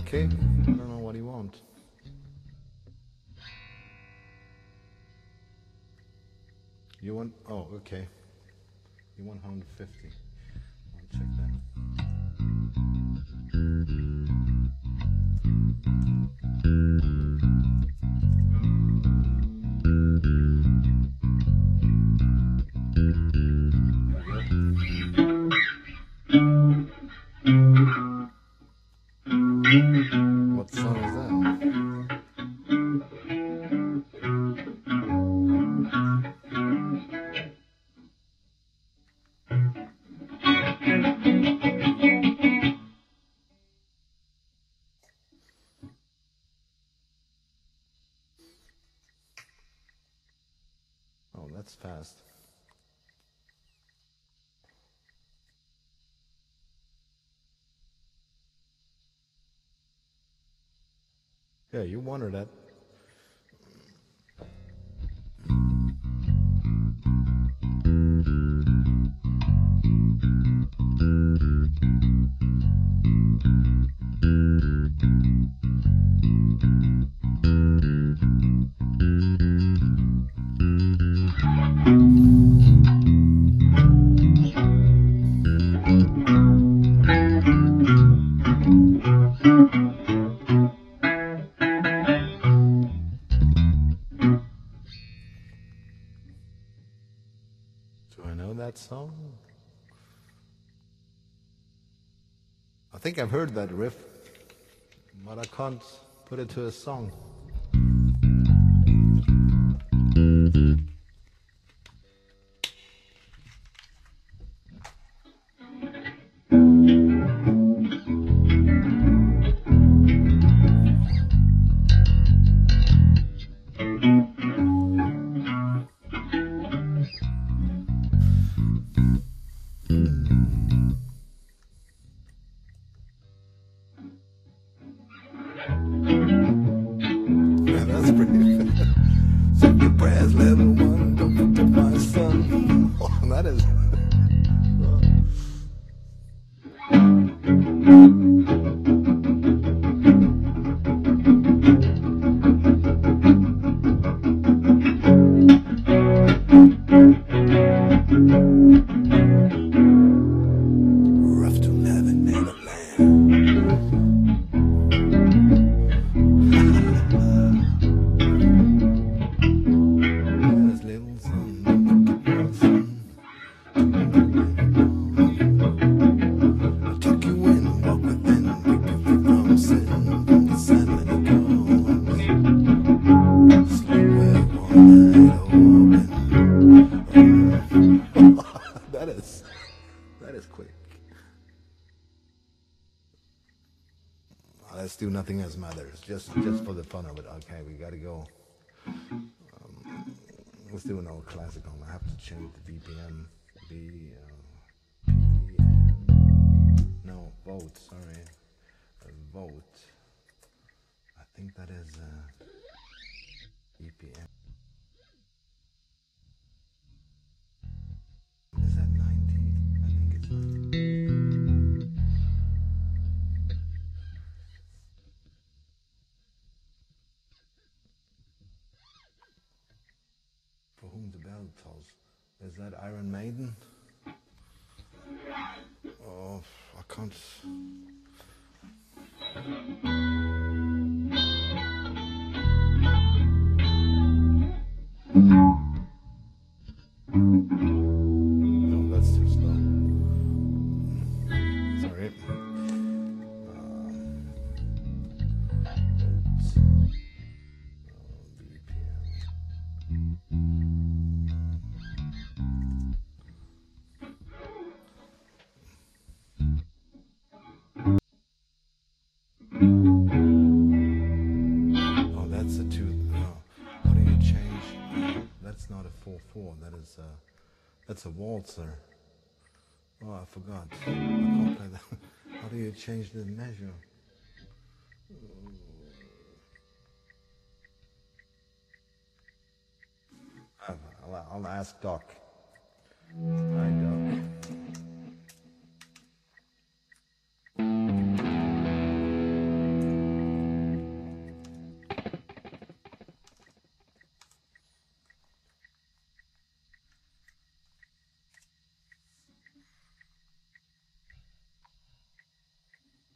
Okay, I don't know what he wants. You want? Oh, okay. You want 150. I'll check that. What song is that? Oh, that's fast. Yeah, you wanted that. Do I know that song? I think I've heard that riff, but I can't put it to a song. Yeah, that's pretty fast. Say your prayers, little one, don't forget my son. Oh, that is. Rough to never, never Yes, little son, don't forget my son. I'll tuck you in, walk within, pick you free from sin. From the sun when it comes, slow it one night open. That is quick. Let's do Nothing Else Matters, just for the fun of it. Okay, we gotta go. Let's do an old classical. I have to change the BPM. No, vote, sorry. Vote. I think that is BPM. Is that 90? I think it's 90. For Whom the Bell Tolls. Is that Iron Maiden? Oh, I can't. No, that's too slow. Sorry. Oh, that's a two. Oh, how do you change? That's not a 4/4. That's a waltzer. Oh, I forgot. I can't play that. How do you change the measure? I'll ask Doc. Hi, Doc.